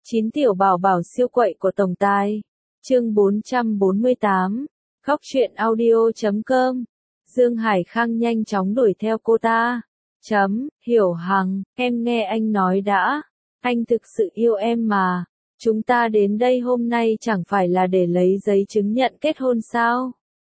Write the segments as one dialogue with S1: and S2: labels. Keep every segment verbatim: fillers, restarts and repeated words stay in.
S1: Chín tiểu bảo bảo siêu quậy của tổng tài. Chương bốn trăm bốn mươi tám. Khóc chuyện audio chấm com. Dương Hải Khang nhanh chóng đuổi theo cô ta. Chấm, Hiểu Hằng, em nghe anh nói đã. Anh thực sự yêu em mà. Chúng ta đến đây hôm nay chẳng phải là để lấy giấy chứng nhận kết hôn sao?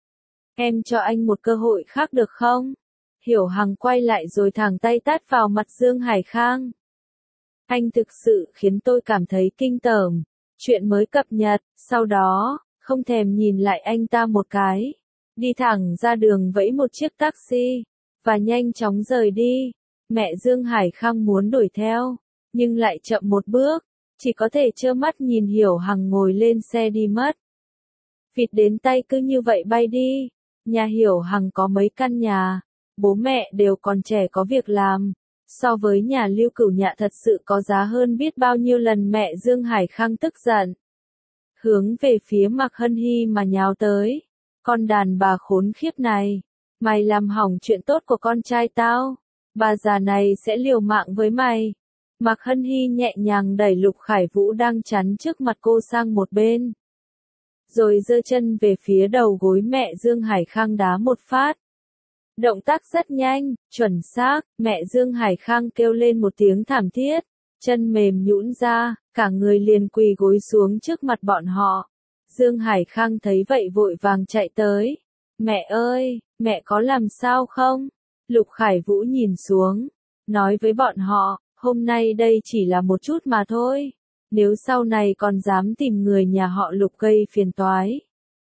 S1: Em cho anh một cơ hội khác được không? Hiểu Hằng quay lại rồi thẳng tay tát vào mặt Dương Hải Khang. Anh thực sự khiến tôi cảm thấy kinh tởm. Chuyện mới cập nhật, sau đó, không thèm nhìn lại anh ta một cái. Đi thẳng ra đường vẫy một chiếc taxi, và nhanh chóng rời đi. Mẹ Dương Hải Khang muốn đuổi theo, nhưng lại chậm một bước, chỉ có thể trơ mắt nhìn Hiểu Hằng ngồi lên xe đi mất. Vịt đến tay cứ như vậy bay đi. Nhà Hiểu Hằng có mấy căn nhà, bố mẹ đều còn trẻ có việc làm. So với nhà Lưu Cửu Nhạ thật sự có giá hơn biết bao nhiêu lần. Mẹ Dương Hải Khang tức giận, hướng về phía Mạc Hân Hy mà nhào tới. Con đàn bà khốn khiếp này, mày làm hỏng chuyện tốt của con trai tao, bà già này sẽ liều mạng với mày. Mạc Hân Hy nhẹ nhàng đẩy Lục Khải Vũ đang chắn trước mặt cô sang một bên, rồi giơ chân về phía đầu gối mẹ Dương Hải Khang đá một phát. Động tác rất nhanh, chuẩn xác, mẹ Dương Hải Khang kêu lên một tiếng thảm thiết, chân mềm nhũn ra, cả người liền quỳ gối xuống trước mặt bọn họ. Dương Hải Khang thấy vậy vội vàng chạy tới. Mẹ ơi, mẹ có làm sao không? Lục Khải Vũ nhìn xuống, nói với bọn họ, hôm nay đây chỉ là một chút mà thôi. Nếu sau này còn dám tìm người nhà họ Lục gây phiền toái,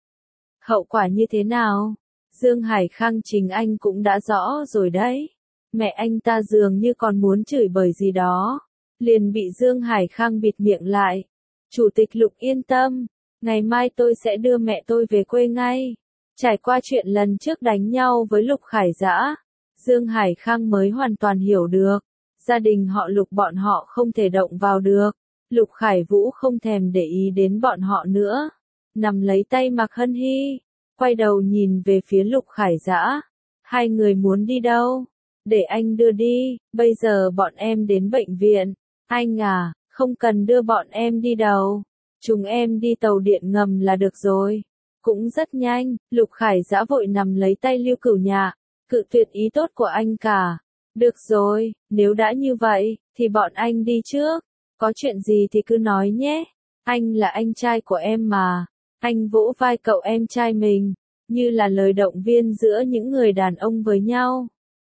S1: hậu quả như thế nào? Dương Hải Khang chính anh cũng đã rõ rồi đấy. Mẹ anh ta dường như còn muốn chửi bới gì đó, liền bị Dương Hải Khang bịt miệng lại. Chủ tịch Lục yên tâm, ngày mai tôi sẽ đưa mẹ tôi về quê ngay. Trải qua chuyện lần trước đánh nhau với Lục Khải Dã, Dương Hải Khang mới hoàn toàn hiểu được, gia đình họ Lục bọn họ không thể động vào được. Lục Khải Vũ không thèm để ý đến bọn họ nữa, nắm lấy tay Mạc Hân Hy, quay đầu nhìn về phía Lục Khải Dã. Hai người muốn đi đâu? Để anh đưa đi, bây giờ bọn em đến bệnh viện. Anh à, không cần đưa bọn em đi đâu. Chúng em đi tàu điện ngầm là được rồi. Cũng rất nhanh. Lục Khải Dã vội nắm lấy tay Lưu Cửu Nhạ, cự tuyệt ý tốt của anh cả. Được rồi, nếu đã như vậy, thì bọn anh đi trước. Có chuyện gì thì cứ nói nhé. Anh là anh trai của em mà. Anh vỗ vai cậu em trai mình, như là lời động viên giữa những người đàn ông với nhau.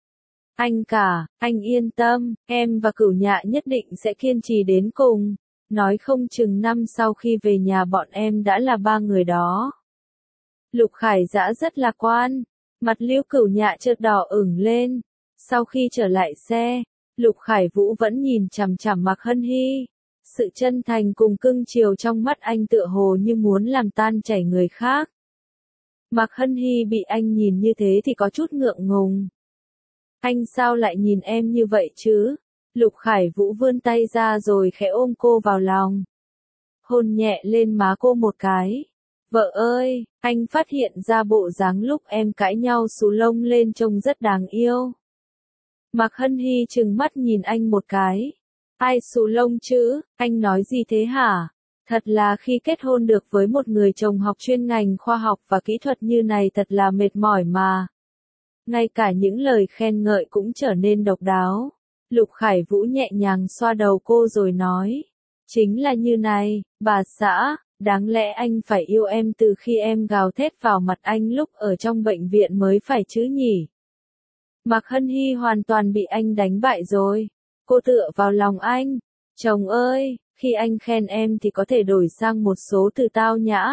S1: Anh cả, anh yên tâm, em và Cửu Nhạ nhất định sẽ kiên trì đến cùng. Nói không chừng năm sau khi về nhà bọn em đã là ba người đó. Lục Khải Dã rất lạc quan, mặt Lưu Cửu Nhạ chợt đỏ ửng lên. Sau khi trở lại xe, Lục Khải Vũ vẫn nhìn chằm chằm Mạc Hân Hy. Sự chân thành cùng cưng chiều trong mắt anh tựa hồ như muốn làm tan chảy người khác. Mạc Hân Hy bị anh nhìn như thế thì có chút ngượng ngùng. Anh sao lại nhìn em như vậy chứ? Lục Khải Vũ vươn tay ra rồi khẽ ôm cô vào lòng, hôn nhẹ lên má cô một cái. Vợ ơi, anh phát hiện ra bộ dáng lúc em cãi nhau xù lông lên trông rất đáng yêu. Mạc Hân Hy trừng mắt nhìn anh một cái. Ai xù lông chứ, anh nói gì thế hả? Thật là khi kết hôn được với một người chồng học chuyên ngành khoa học và kỹ thuật như này thật là mệt mỏi mà. Ngay cả những lời khen ngợi cũng trở nên độc đáo. Lục Khải Vũ nhẹ nhàng xoa đầu cô rồi nói. Chính là như này, bà xã, đáng lẽ anh phải yêu em từ khi em gào thét vào mặt anh lúc ở trong bệnh viện mới phải chứ nhỉ? Mạc Hân Hy hoàn toàn bị anh đánh bại rồi. Cô tựa vào lòng anh. Chồng ơi, khi anh khen em thì có thể đổi sang một số từ tao nhã,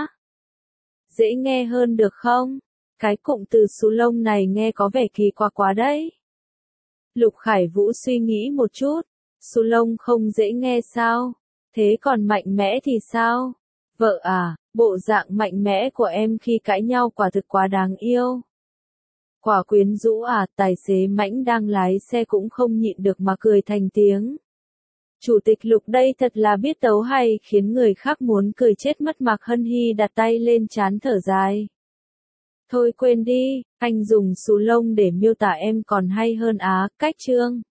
S1: dễ nghe hơn được không? Cái cụm từ xù lông này nghe có vẻ kỳ quặc quá đấy. Lục Khải Vũ suy nghĩ một chút. Xù lông không dễ nghe sao? Thế còn mạnh mẽ thì sao? Vợ à, bộ dạng mạnh mẽ của em khi cãi nhau quả thực quá đáng yêu. Quả quyến rũ à, tài xế Mãnh đang lái xe cũng không nhịn được mà cười thành tiếng. Chủ tịch Lục đây thật là biết tấu hay, khiến người khác muốn cười chết mất. Mạc Hân Hy đặt tay lên trán thở dài. Thôi quên đi, anh dùng xù lông để miêu tả em còn hay hơn á, cách chương.